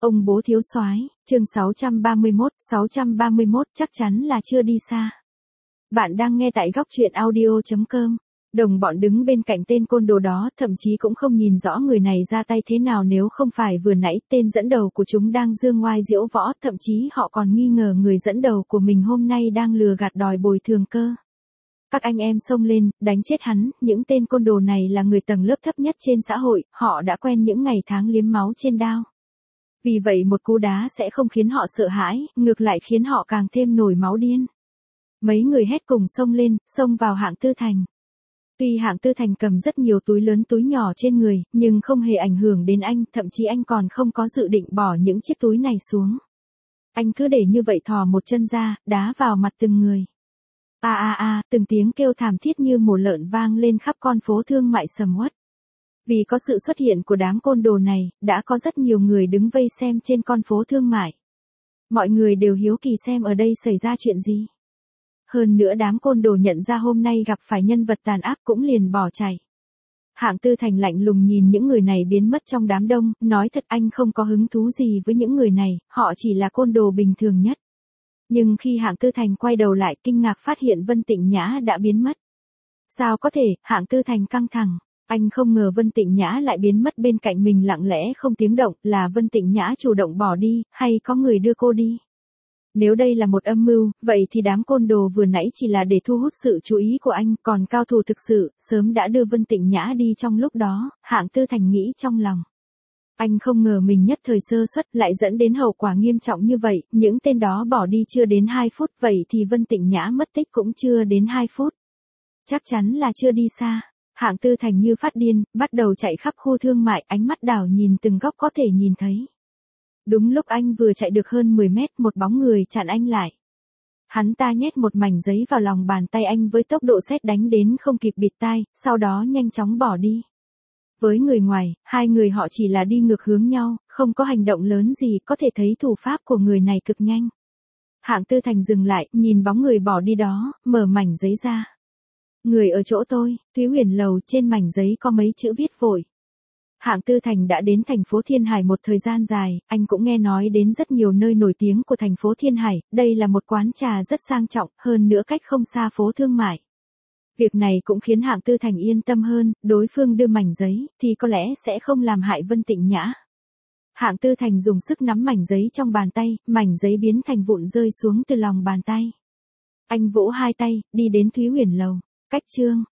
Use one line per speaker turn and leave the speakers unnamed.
Ông bố thiếu soái, chương 631 chắc chắn là chưa đi xa. Bạn đang nghe tại góc truyện audio.com. Đồng bọn đứng bên cạnh tên côn đồ đó thậm chí cũng không nhìn rõ người này ra tay thế nào nếu không phải vừa nãy tên dẫn đầu của chúng đang dương ngoai diễu võ, thậm chí họ còn nghi ngờ người dẫn đầu của mình hôm nay đang lừa gạt đòi bồi thường cơ. Các anh em xông lên, đánh chết hắn, những tên côn đồ này là người tầng lớp thấp nhất trên xã hội, họ đã quen những ngày tháng liếm máu trên đao. Vì vậy một cú đá sẽ không khiến họ sợ hãi, ngược lại khiến họ càng thêm nổi máu điên. Mấy người hét cùng xông lên, xông vào Hạng Tư Thành. Tuy Hạng Tư Thành cầm rất nhiều túi lớn túi nhỏ trên người, nhưng không hề ảnh hưởng đến anh, thậm chí anh còn không có dự định bỏ những chiếc túi này xuống. Anh cứ để như vậy thò một chân ra, đá vào mặt từng người. Từng tiếng kêu thảm thiết như mổ lợn vang lên khắp con phố thương mại sầm uất. Vì có sự xuất hiện của đám côn đồ này, đã có rất nhiều người đứng vây xem trên con phố thương mại. Mọi người đều hiếu kỳ xem ở đây xảy ra chuyện gì. Hơn nữa đám côn đồ nhận ra hôm nay gặp phải nhân vật tàn ác cũng liền bỏ chạy. Hạng Tư Thành lạnh lùng nhìn những người này biến mất trong đám đông, nói thật anh không có hứng thú gì với những người này, họ chỉ là côn đồ bình thường nhất. Nhưng khi Hạng Tư Thành quay đầu lại kinh ngạc phát hiện Vân Tịnh Nhã đã biến mất. Sao có thể, Hạng Tư Thành căng thẳng. Anh không ngờ Vân Tịnh Nhã lại biến mất bên cạnh mình lặng lẽ không tiếng động, là Vân Tịnh Nhã chủ động bỏ đi, hay có người đưa cô đi? Nếu đây là một âm mưu, vậy thì đám côn đồ vừa nãy chỉ là để thu hút sự chú ý của anh, còn cao thủ thực sự, sớm đã đưa Vân Tịnh Nhã đi trong lúc đó, Hạng Tư Thành nghĩ trong lòng. Anh không ngờ mình nhất thời sơ suất lại dẫn đến hậu quả nghiêm trọng như vậy, những tên đó bỏ đi chưa đến 2 phút, vậy thì Vân Tịnh Nhã mất tích cũng chưa đến 2 phút. Chắc chắn là chưa đi xa. Hạng Tư Thành như phát điên, bắt đầu chạy khắp khu thương mại, ánh mắt đảo nhìn từng góc có thể nhìn thấy. Đúng lúc anh vừa chạy được hơn 10 mét, một bóng người chặn anh lại. Hắn ta nhét một mảnh giấy vào lòng bàn tay anh với tốc độ sét đánh đến không kịp bịt tai, sau đó nhanh chóng bỏ đi. Với người ngoài, hai người họ chỉ là đi ngược hướng nhau, không có hành động lớn gì, có thể thấy thủ pháp của người này cực nhanh. Hạng Tư Thành dừng lại, nhìn bóng người bỏ đi đó, mở mảnh giấy ra. Người ở chỗ tôi, Thúy Huyền Lầu, trên mảnh giấy có mấy chữ viết vội. Hạng Tư Thành đã đến thành phố Thiên Hải một thời gian dài, anh cũng nghe nói đến rất nhiều nơi nổi tiếng của thành phố Thiên Hải, đây là một quán trà rất sang trọng, hơn nữa cách không xa phố thương mại. Việc này cũng khiến Hạng Tư Thành yên tâm hơn, đối phương đưa mảnh giấy, thì có lẽ sẽ không làm hại Vân Tịnh Nhã. Hạng Tư Thành dùng sức nắm mảnh giấy trong bàn tay, mảnh giấy biến thành vụn rơi xuống từ lòng bàn tay. Anh vỗ hai tay, đi đến Thúy Huyền Lầu. Cách chương